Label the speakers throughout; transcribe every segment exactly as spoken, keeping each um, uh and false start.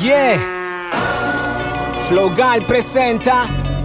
Speaker 1: Yeah. Flogal presenta.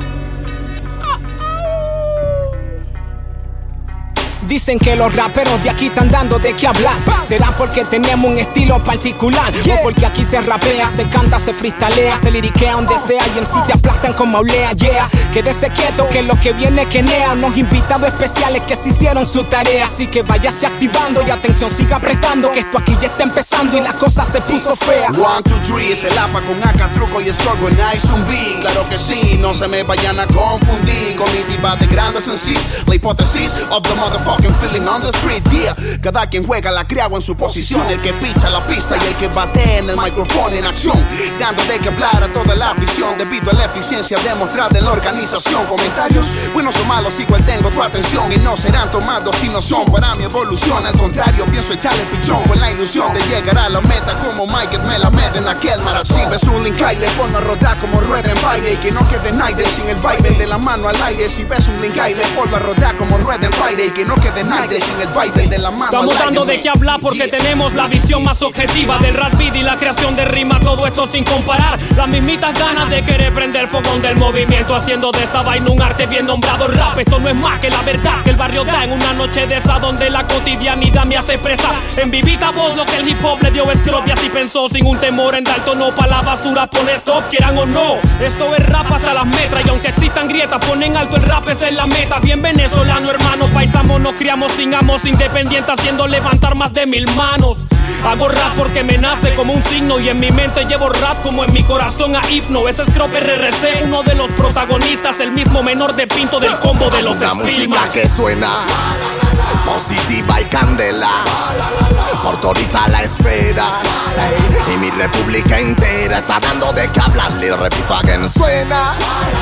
Speaker 1: Dicen que los raperos de aquí están dando de qué hablar. ¿Será porque tenemos un estilo particular? Yeah. O porque aquí se rapea, se canta, se freestalea, se liriquea donde sea y en sí te aplastan como aulea, yeah. Quédese quieto que lo que viene quenea. Unos invitados especiales que se hicieron su tarea. Así que váyase activando y atención siga apretando, que esto aquí ya está empezando y la cosa se puso fea.
Speaker 2: One, two, three, es el APA con A K, truco y score con Nice un beat. Claro que sí, no se me vayan a confundir con mi diva de grandes en sí. La hipótesis of the motherfucking feeling on the street, yeah. Cada quien juega la criagua en su posición. El que picha la pista y el que bate en el micrófono en acción, dando de que hablar a toda la afición debido a la eficiencia demostrada en la organización. Comentarios buenos o malos, igual tengo tu atención y no serán tomados si no son para mi evolución. Al contrario, pienso echarle pichón con la ilusión de llegar a la meta como Mike me la mete en aquel maratón. Si ves un link y le pongo a rodar como rueda en baile, y que no quede nadie sin el baile de la mano al aire. Si ves un link y le pongo a rodar como rueda en baile, y que no quede nadie sin el baile de la mano al aire.
Speaker 3: Estamos dando de qué hablar porque yeah. tenemos la visión más objetiva del rap beat y la creación de rima, todo esto sin comparar. Las mismitas ganas de querer prender el fogón del movimiento, haciendo de esta vaina un arte bien nombrado rap. Esto no es más que la verdad que el barrio da en una noche de esa donde la cotidianidad me hace expresar en vivita voz lo que el hip hop le dio Scrop, y así pensó sin un temor en dar tono pa' la basura. Pone stop, quieran o no, esto es rap hasta las metras, y aunque existan grietas ponen alto el rap, esa es la meta. Bien venezolano hermano, paisamos, nos criamos sin amos, independientes haciendo levantar más de mil manos. Hago rap porque me nace como un signo, y en mi mente llevo rap como en mi corazón a hipno. Ese es Scrop R R C, uno de los protagonistas, el mismo menor de pinto del combo de los
Speaker 4: Spielman.
Speaker 3: Una
Speaker 4: música que suena positiva y candela, por todita la esfera, y mi república entera está dando de qué hablar. Le repito a quien suena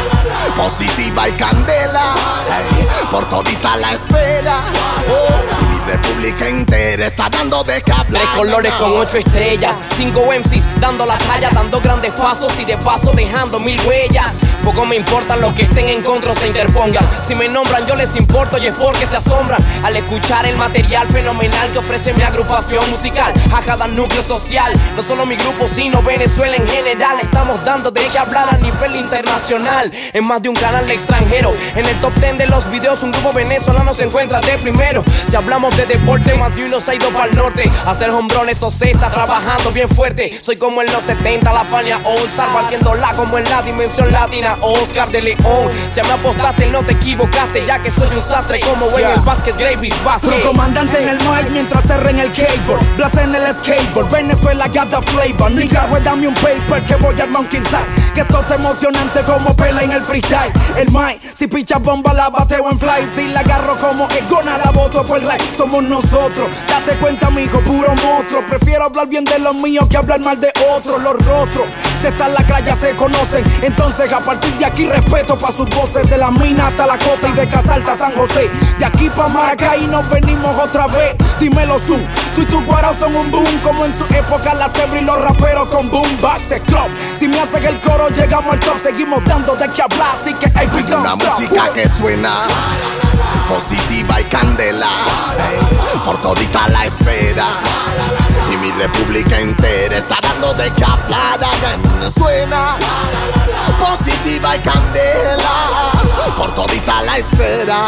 Speaker 4: positiva y candela, por todita la esfera, y mi república entera está dando de qué hablar.
Speaker 5: Tres colores con ocho estrellas, cinco M Cs dando la talla, dando grandes pasos y de paso dejando mil huellas. Poco me importa lo que estén en contra o se interpongan. Si me nombran yo les importo y es porque se asombran al escuchar el material fenomenal que ofrece mi agrupación musical a cada núcleo social. No solo mi grupo sino Venezuela en general. Estamos dando de qué hablar a nivel internacional, en más de un canal extranjero. En el top ten de los videos un grupo venezolano se encuentra de primero. Si hablamos de deporte, más de uno se ha ido para el norte a hacer hombrones o Z, trabajando bien fuerte. Soy como en los setenta, la Fania All Star, partiéndola como en la dimensión latina. Oscar de León, si me apostaste no te equivocaste, ya que soy un sastre como en yeah. el basket Gravis Basket.
Speaker 6: Pro comandante en el mic mientras cerra en el skateboard, Blase en el skateboard, Venezuela got the flavor. Nicaragua dame un paper que voy al monkey side, que esto está emocionante como pela en el freestyle. El mic, si picha bomba la bateo en fly, si la agarro como Egona la boto por el rey. Somos nosotros, date cuenta mijo, puro monstruo. Prefiero hablar bien de los míos que hablar mal de otros. Los rostros de estas lacras ya se conocen, entonces a partir de aquí respeto pa' sus voces. De la mina hasta la cota y de Casalta a San José, de aquí pa' Maracay nos venimos otra vez. Dímelo Zoom, tú y tu guarao son un boom, como en su época la cebra y los raperos con boombox Scrop. Si me hacen el coro llegamos al top, seguimos dando de qué hablar, así que hey, we don't
Speaker 4: Una
Speaker 6: stop.
Speaker 4: música que suena positiva y candela, por todita la esfera, y mi república entera está dando de qué hablar. Suena positiva y candela, por todita la esfera,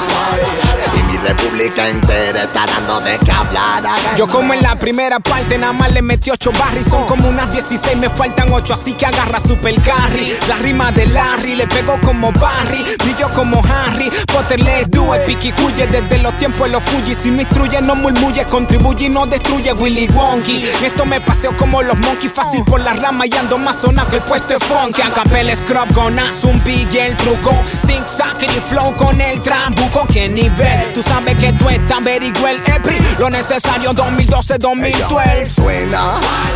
Speaker 4: y mi república entera está dando de qué hablar.
Speaker 1: Yo como en la primera parte nada más le metí ocho barris, son como unas dieciséis, me faltan ocho, así que agarra super carry. La rima de Larry le pegó como Barry, brilló como Harry Potter, let's do it, piquicuye desde los tiempos de los Fuji. Si me instruye no murmulle, contribuye y no destruye Willy Wonky. Esto me paseo como los monkeys, fácil por la rama y ando más sonado que el puesto de funky. A capella Scrop con Azumbi y el truco, Zig Zag y flow con el trambuco. ¿Qué nivel? Tú sabes que tú estás very well, Epri, lo necesario dos mil doce dos mil doce.
Speaker 4: Suena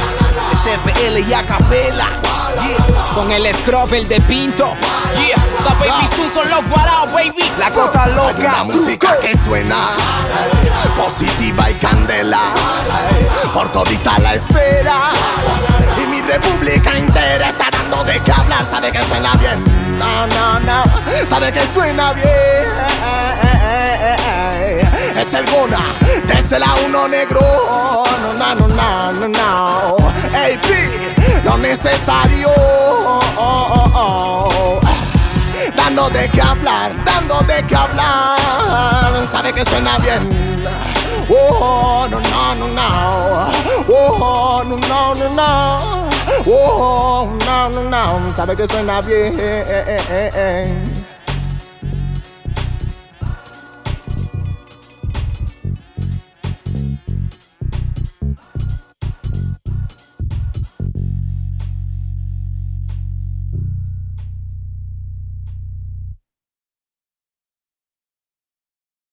Speaker 2: S P L y a capela, yeah.
Speaker 1: Con el Scrop, el de Pinto,
Speaker 5: Yeah, the baby soon son los guaraos, baby.
Speaker 6: La cota loca.
Speaker 4: Una música que suena positiva y candela, por todita la esfera, y mi república entera está dando de qué hablar. Sabe que suena bien, no, no, no, sabe que suena bien. Es el Gona, desde la uno negro, no, no, no, no, no, no. Ey, P, no lo necesario. Oh, oh, oh. Dando de qué hablar, dando de qué hablar. Sabe que suena bien. Oh, no, no, no, no. Oh, no, no, no, no. Oh, no, no, no. Sabe que suena bien.